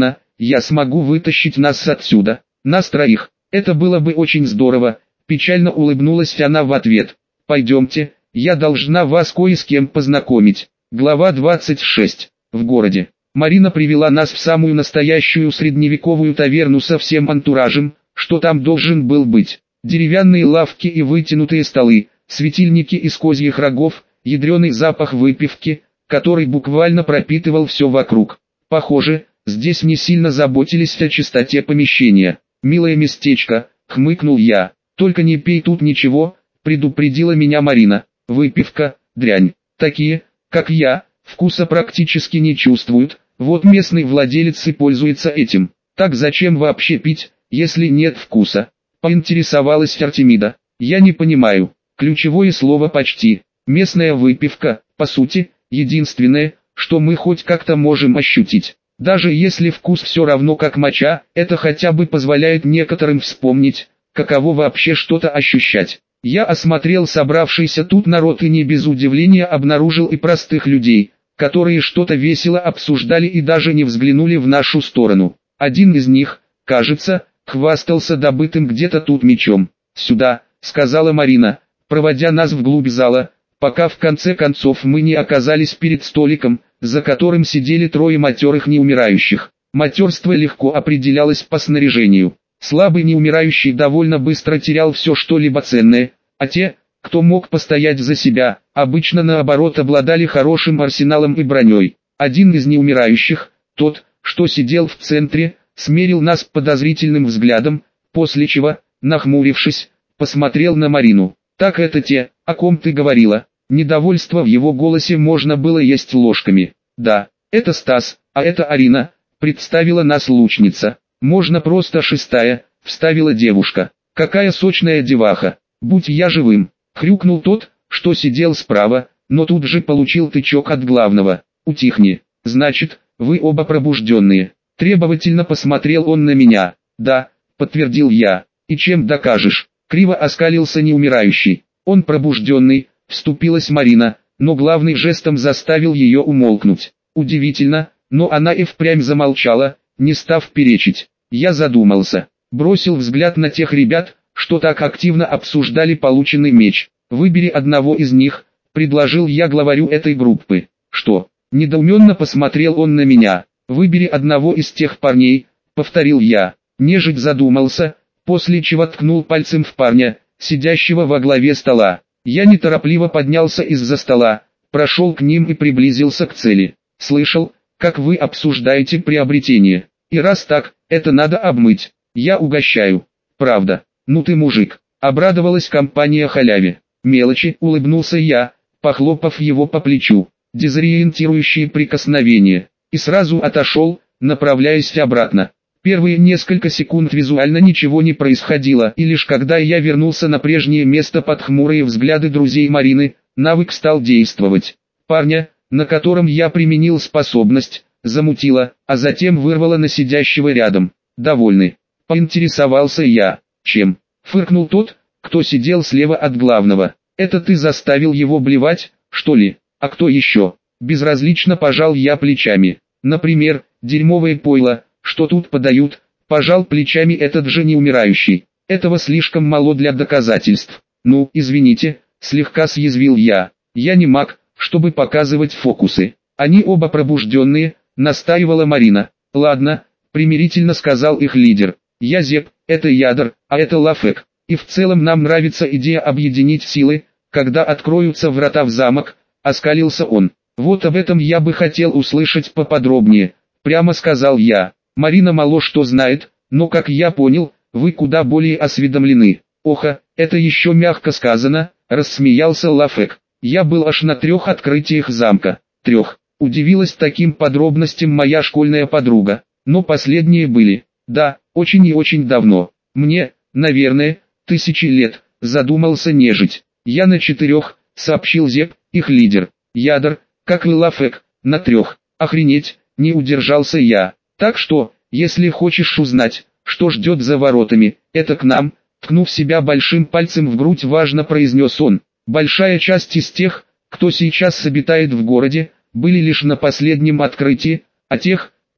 я смогу вытащить нас отсюда, нас троих, это было бы очень здорово, печально улыбнулась она в ответ. Пойдемте, я должна вас кое с кем познакомить. Глава двадцать шесть. В городе. Марина привела нас в самую настоящую средневековую таверну со всем антуражем, что там должен был быть. Деревянные лавки и вытянутые столы, светильники из козьих рогов, ядреный запах выпивки, который буквально пропитывал все вокруг. Похоже, здесь не сильно заботились о чистоте помещения. «Милое местечко», — хмыкнул я. «Только не пей тут ничего», — предупредила меня Марина. «Выпивка, дрянь. Такие, как я, вкуса практически не чувствуют, вот местный владелец и пользуется этим. Так зачем вообще пить, если нет вкуса?» — поинтересовалась Артемида. «Я не понимаю. Ключевое слово почти. Местная выпивка, по сути, единственное, что мы хоть как-то можем ощутить. Даже если вкус все равно как моча, это хотя бы позволяет некоторым вспомнить, каково вообще что-то ощущать». Я осмотрел собравшийся тут народ и не без удивления обнаружил и простых людей, которые что-то весело обсуждали и даже не взглянули в нашу сторону. Один из них, кажется, хвастался добытым где-то тут мечом. «Сюда», — сказала Марина, проводя нас вглубь зала, пока в конце концов мы не оказались перед столиком, за которым сидели трое матерых неумирающих. Матерство легко определялось по снаряжению. Слабый неумирающий довольно быстро терял все что-либо ценное, а те, кто мог постоять за себя, обычно наоборот обладали хорошим арсеналом и броней. Один из неумирающих, тот, что сидел в центре, смерил нас подозрительным взглядом, после чего, нахмурившись, посмотрел на Марину. «Так это те, о ком ты говорила?» Недовольство в его голосе можно было есть ложками. «Да, это Стас, а это Арина», — представила нас лучница. «Можно просто шестая», — вставила девушка. «Какая сочная деваха! Будь я живым!» — хрюкнул тот, что сидел справа, но тут же получил тычок от главного. «Утихни! Значит, вы оба пробужденные!» Требовательно посмотрел он на меня. «Да», — подтвердил я. «И чем докажешь?» — криво оскалился неумирающий. «Он пробужденный», — вступилась Марина, но главный жестом заставил ее умолкнуть. Удивительно, но она и впрямь замолчала, не став перечить. Я задумался, бросил взгляд на тех ребят, что так активно обсуждали полученный меч. «Выбери одного из них», — предложил я главарю этой группы. «Что?» — недоуменно посмотрел он на меня. «Выбери одного из тех парней», — повторил я. Нежить задумался, после чего ткнул пальцем в парня, сидящего во главе стола. Я неторопливо поднялся из-за стола, прошел к ним и приблизился к цели. «Слышал, как вы обсуждаете приобретение. И раз так, это надо обмыть. Я угощаю». «Правда? Ну ты мужик», — обрадовалась компания халяве. «Мелочи», — улыбнулся я, похлопав его по плечу. Дезориентирующие прикосновения. И сразу отошел, направляясь обратно. Первые несколько секунд визуально ничего не происходило, и лишь когда я вернулся на прежнее место под хмурые взгляды друзей Марины, навык стал действовать. Парня, на котором я применил способность, замутило, а затем вырвало на сидящего рядом. «Довольны?» — поинтересовался я. «Чем?» — фыркнул тот, кто сидел слева от главного. «Это ты заставил его блевать, что ли? А кто еще?» Безразлично пожал я плечами. «Например, дерьмовое пойло, что тут подают», — пожал плечами этот же неумирающий. «Этого слишком мало для доказательств». «Ну, извините», — слегка съязвил я. «Я не маг, чтобы показывать фокусы. Они оба пробужденные», — настаивала Марина. «Ладно», — примирительно сказал их лидер. «Я Зеп, это Ядр, а это Лафек. И в целом нам нравится идея объединить силы, когда откроются врата в замок», — оскалился он. «Вот об этом я бы хотел услышать поподробнее», — прямо сказал я. «Марина мало что знает, но, как я понял, вы куда более осведомлены». «Оха, это еще мягко сказано», — рассмеялся Лафек. «Я был аж на трех открытиях замка». «Трех», — удивилась таким подробностям моя школьная подруга. «Но последние были». «Да, очень и очень давно. Мне, наверное, тысячи лет», — задумался нежить. «Я на четырех», — сообщил Зеп, их лидер. «Ядр, как и Лафек, на трех». «Охренеть», — не удержался я. «Так что, если хочешь узнать, что ждет за воротами, это к нам», — ткнув себя большим пальцем в грудь, важно произнес он. «Большая часть из тех, кто сейчас обитает в городе, были лишь на последнем открытии, а тех,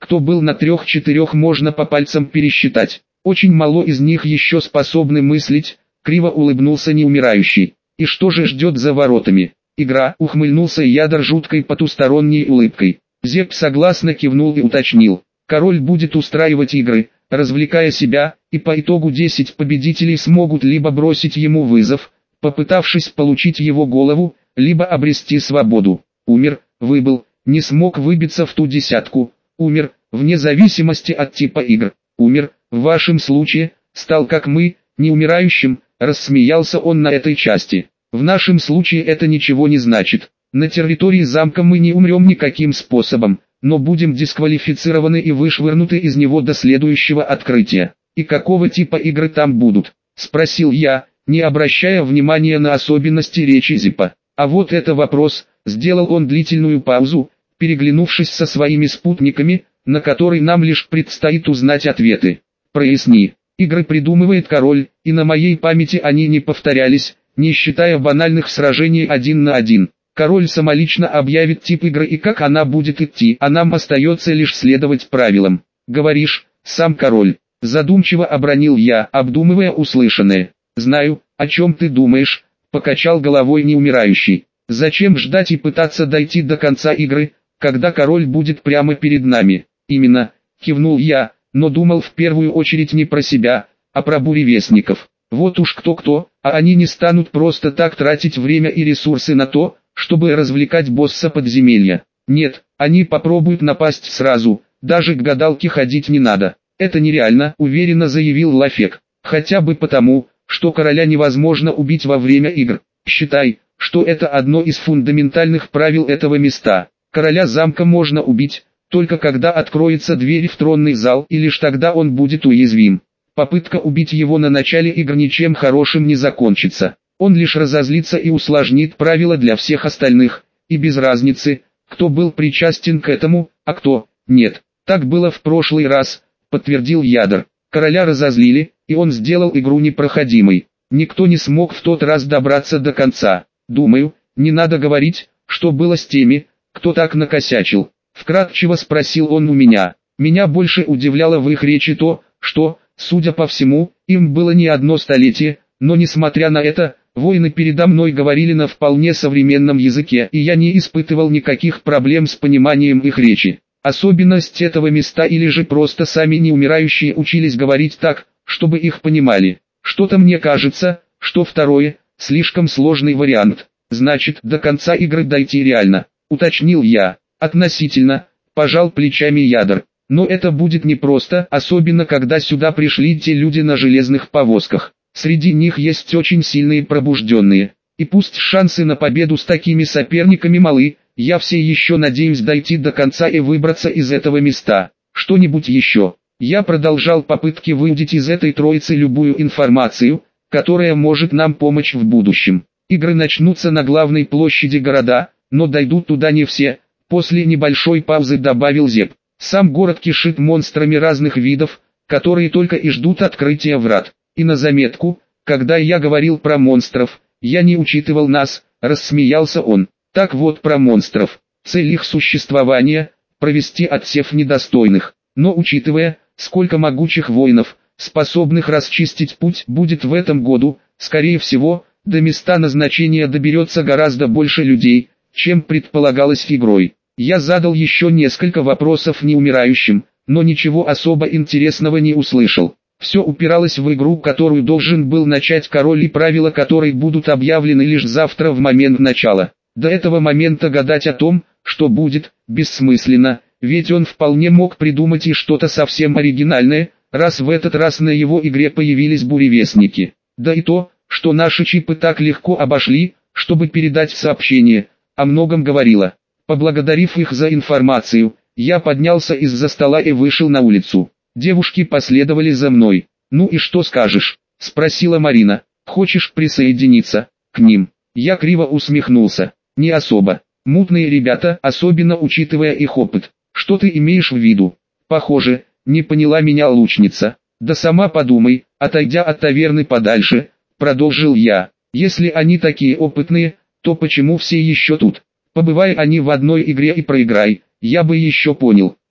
кто был на трех-четырех, можно по пальцам пересчитать. Очень мало из них еще способны мыслить, криво улыбнулся неумирающий. И что же ждет за воротами? Игра, ухмыльнулся Ядр жуткой потусторонней улыбкой. Зеб согласно кивнул и уточнил. Король будет устраивать игры, развлекая себя, и по итогу десять победителей смогут либо бросить ему вызов, попытавшись получить его голову, либо обрести свободу. Умер, выбыл, не смог выбиться в ту десятку, умер, вне зависимости от типа игр. Умер, в вашем случае, стал как мы, неумирающим, рассмеялся он на этой части. В нашем случае это ничего не значит. На территории замка мы не умрем никаким способом, но будем дисквалифицированы и вышвырнуты из него до следующего открытия. И какого типа игры там будут? Спросил я, не обращая внимания на особенности речи Зипа. А вот это вопрос, сделал он длительную паузу, переглянувшись со своими спутниками, на который нам лишь предстоит узнать ответы. Проясни. Игры придумывает король, и на моей памяти они не повторялись, не считая банальных сражений один на один. Король самолично объявит тип игры и как она будет идти, а нам остается лишь следовать правилам. Говоришь, сам король. Задумчиво обронил я, обдумывая услышанное. Знаю, о чем ты думаешь, покачал головой неумирающий. Зачем ждать и пытаться дойти до конца игры, когда король будет прямо перед нами? Именно, кивнул я, но думал в первую очередь не про себя, а про буревестников. Вот уж кто-кто, а они не станут просто так тратить время и ресурсы на то, чтобы развлекать босса подземелья. Нет, они попробуют напасть сразу, даже к гадалке ходить не надо. Это нереально, уверенно заявил Лафек. Хотя бы потому, что короля невозможно убить во время игр. Считай, что это одно из фундаментальных правил этого места. Короля замка можно убить, только когда откроется дверь в тронный зал, и лишь тогда он будет уязвим. Попытка убить его на начале игр ничем хорошим не закончится. Он лишь разозлится и усложнит правила для всех остальных, и без разницы, кто был причастен к этому, а кто нет. Так было в прошлый раз, подтвердил Ядр. Короля разозлили, и он сделал игру непроходимой. Никто не смог в тот раз добраться до конца. Думаю, не надо говорить, что было с теми, кто так накосячил. Вкратчиво спросил он у меня. Меня больше удивляло в их речи то, что, судя по всему, им было не одно столетие, но несмотря на это, воины передо мной говорили на вполне современном языке, и я не испытывал никаких проблем с пониманием их речи. Особенность этого места или же просто сами неумирающие учились говорить так, чтобы их понимали. Что-то мне кажется, что второе, слишком сложный вариант. Значит, до конца игры дойти реально, уточнил я. Относительно, пожал плечами Ядр. Но это будет непросто, особенно когда сюда пришли те люди на железных повозках. Среди них есть очень сильные пробужденные. И пусть шансы на победу с такими соперниками малы, я все еще надеюсь дойти до конца и выбраться из этого места. Что-нибудь еще. Я продолжал попытки выудить из этой троицы любую информацию, которая может нам помочь в будущем. Игры начнутся на главной площади города, но дойдут туда не все. После небольшой паузы добавил Зеб. Сам город кишит монстрами разных видов, которые только и ждут открытия врат. И на заметку, когда я говорил про монстров, я не учитывал нас, рассмеялся он. Так вот про монстров. Цель их существования – провести отсев недостойных. Но учитывая, сколько могучих воинов, способных расчистить путь будет в этом году, скорее всего, до места назначения доберется гораздо больше людей, чем предполагалось игрой. Я задал еще несколько вопросов неумирающим, но ничего особо интересного не услышал. Все упиралось в игру, которую должен был начать король и правила которой будут объявлены лишь завтра в момент начала. До этого момента гадать о том, что будет, бессмысленно, ведь он вполне мог придумать и что-то совсем оригинальное, раз в этот раз на его игре появились буревестники. Да и то, что наши чипы так легко обошли, чтобы передать сообщение, о многом говорило. Поблагодарив их за информацию, я поднялся из-за стола и вышел на улицу. Девушки последовали за мной. «Ну и что скажешь?» – спросила Марина. «Хочешь присоединиться к ним?» Я криво усмехнулся. «Не особо. Мутные ребята, особенно учитывая их опыт. Что ты имеешь в виду?» «Похоже, не поняла меня лучница». «Да сама подумай», отойдя от таверны подальше, продолжил я. «Если они такие опытные, то почему все еще тут? Побывай они в одной игре и проиграй, я бы еще понял.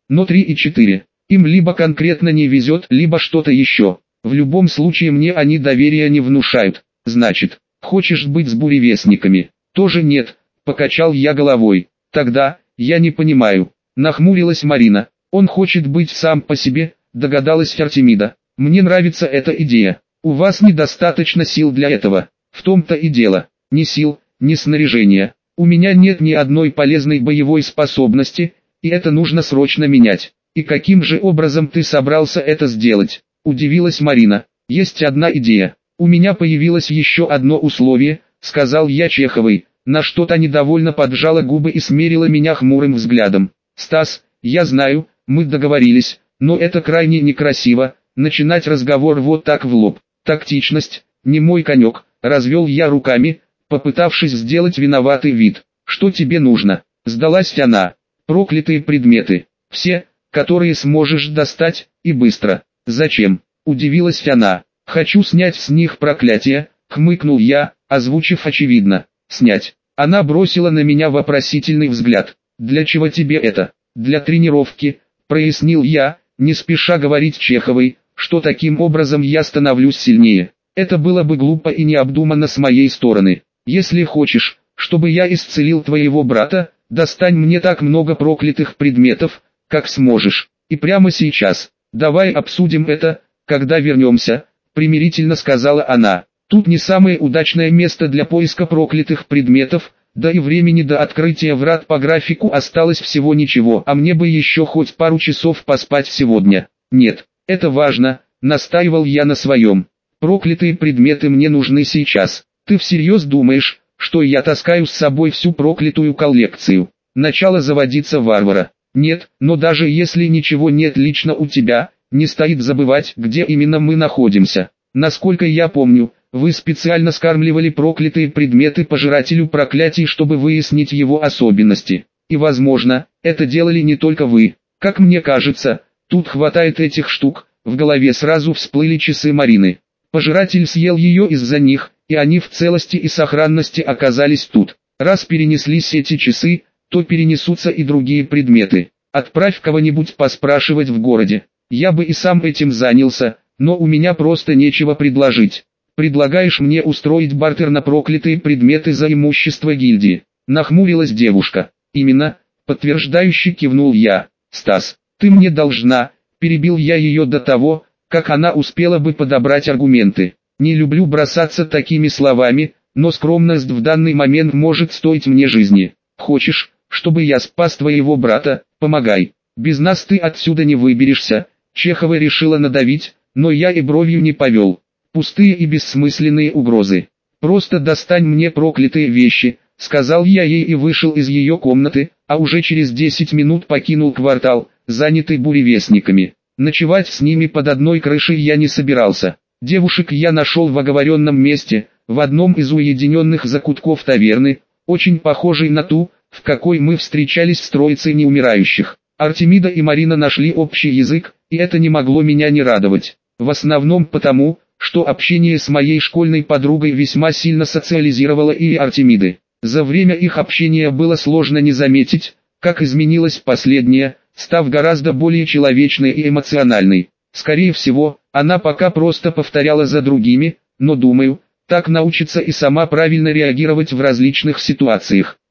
но три и четыре. Им либо конкретно не везет, либо что-то еще. В любом случае мне они доверия не внушают. Значит, хочешь быть с буревестниками? Тоже нет, покачал я головой. Тогда, я не понимаю. Нахмурилась Марина. Он хочет быть сам по себе, догадалась Артемида. Мне нравится эта идея. У вас недостаточно сил для этого. В том-то и дело. Ни сил, ни снаряжения. У меня нет ни одной полезной боевой способности, и это нужно срочно менять. И каким же образом ты собрался это сделать? Удивилась Марина. Есть одна идея. У меня появилось еще одно условие, сказал я Чеховой, на что та недовольно поджала губы и смерила меня хмурым взглядом. Стас, я знаю, мы договорились, но это крайне некрасиво, начинать разговор вот так в лоб. Тактичность, не мой конек, развел я руками, попытавшись сделать виноватый вид. Что тебе нужно? Сдалась она. Проклятые предметы. Все, которые сможешь достать, и быстро. Зачем? Удивилась она. Хочу снять с них проклятие, хмыкнул я, озвучив очевидно. Снять. Она бросила на меня вопросительный взгляд. Для чего тебе это? Для тренировки, прояснил я, не спеша говорить Чеховой, что таким образом я становлюсь сильнее. Это было бы глупо и необдуманно с моей стороны. Если хочешь, чтобы я исцелил твоего брата, достань мне так много проклятых предметов, как сможешь. И прямо сейчас. Давай обсудим это, когда вернемся, примирительно сказала она. Тут не самое удачное место для поиска проклятых предметов, да и времени до открытия врат по графику осталось всего ничего, а мне бы еще хоть пару часов поспать сегодня. Нет, это важно, настаивал я на своем. Проклятые предметы мне нужны сейчас. Ты всерьез думаешь, что я таскаю с собой всю проклятую коллекцию? Начало заводиться варвара. Нет, но даже если ничего нет лично у тебя, не стоит забывать, где именно мы находимся. Насколько я помню, вы специально скармливали проклятые предметы пожирателю проклятий, чтобы выяснить его особенности. И возможно, это делали не только вы. Как мне кажется, тут хватает этих штук. В голове сразу всплыли часы Марины. Пожиратель съел ее из-за них, и они в целости и сохранности оказались тут. Раз перенеслись эти часы, то перенесутся и другие предметы. Отправь кого-нибудь поспрашивать в городе. Я бы и сам этим занялся, но у меня просто нечего предложить. Предлагаешь мне устроить бартер на проклятые предметы за имущество гильдии? Нахмурилась девушка. Именно, подтверждающе кивнул я. Стас, ты мне должна, перебил я ее до того, как она успела бы подобрать аргументы. Не люблю бросаться такими словами, но скромность в данный момент может стоить мне жизни. Хочешь, чтобы я спас твоего брата? Помогай. Без нас ты отсюда не выберешься. Чехова решила надавить, но я и бровью не повел. Пустые и бессмысленные угрозы. Просто достань мне проклятые вещи, сказал я ей и вышел из ее комнаты, а уже через десять минут покинул квартал, занятый буревестниками. Ночевать с ними под одной крышей я не собирался. Девушек я нашел в оговоренном месте, в одном из уединенных закутков таверны, очень похожей на ту, в какой мы встречались с троицей неумирающих. Артемида и Марина нашли общий язык, и это не могло меня не радовать. В основном потому, что общение с моей школьной подругой весьма сильно социализировало и Артемиды. За время их общения было сложно не заметить, как изменилась последняя, став гораздо более человечной и эмоциональной. Скорее всего, она пока просто повторяла за другими, но думаю, так научится и сама правильно реагировать в различных ситуациях.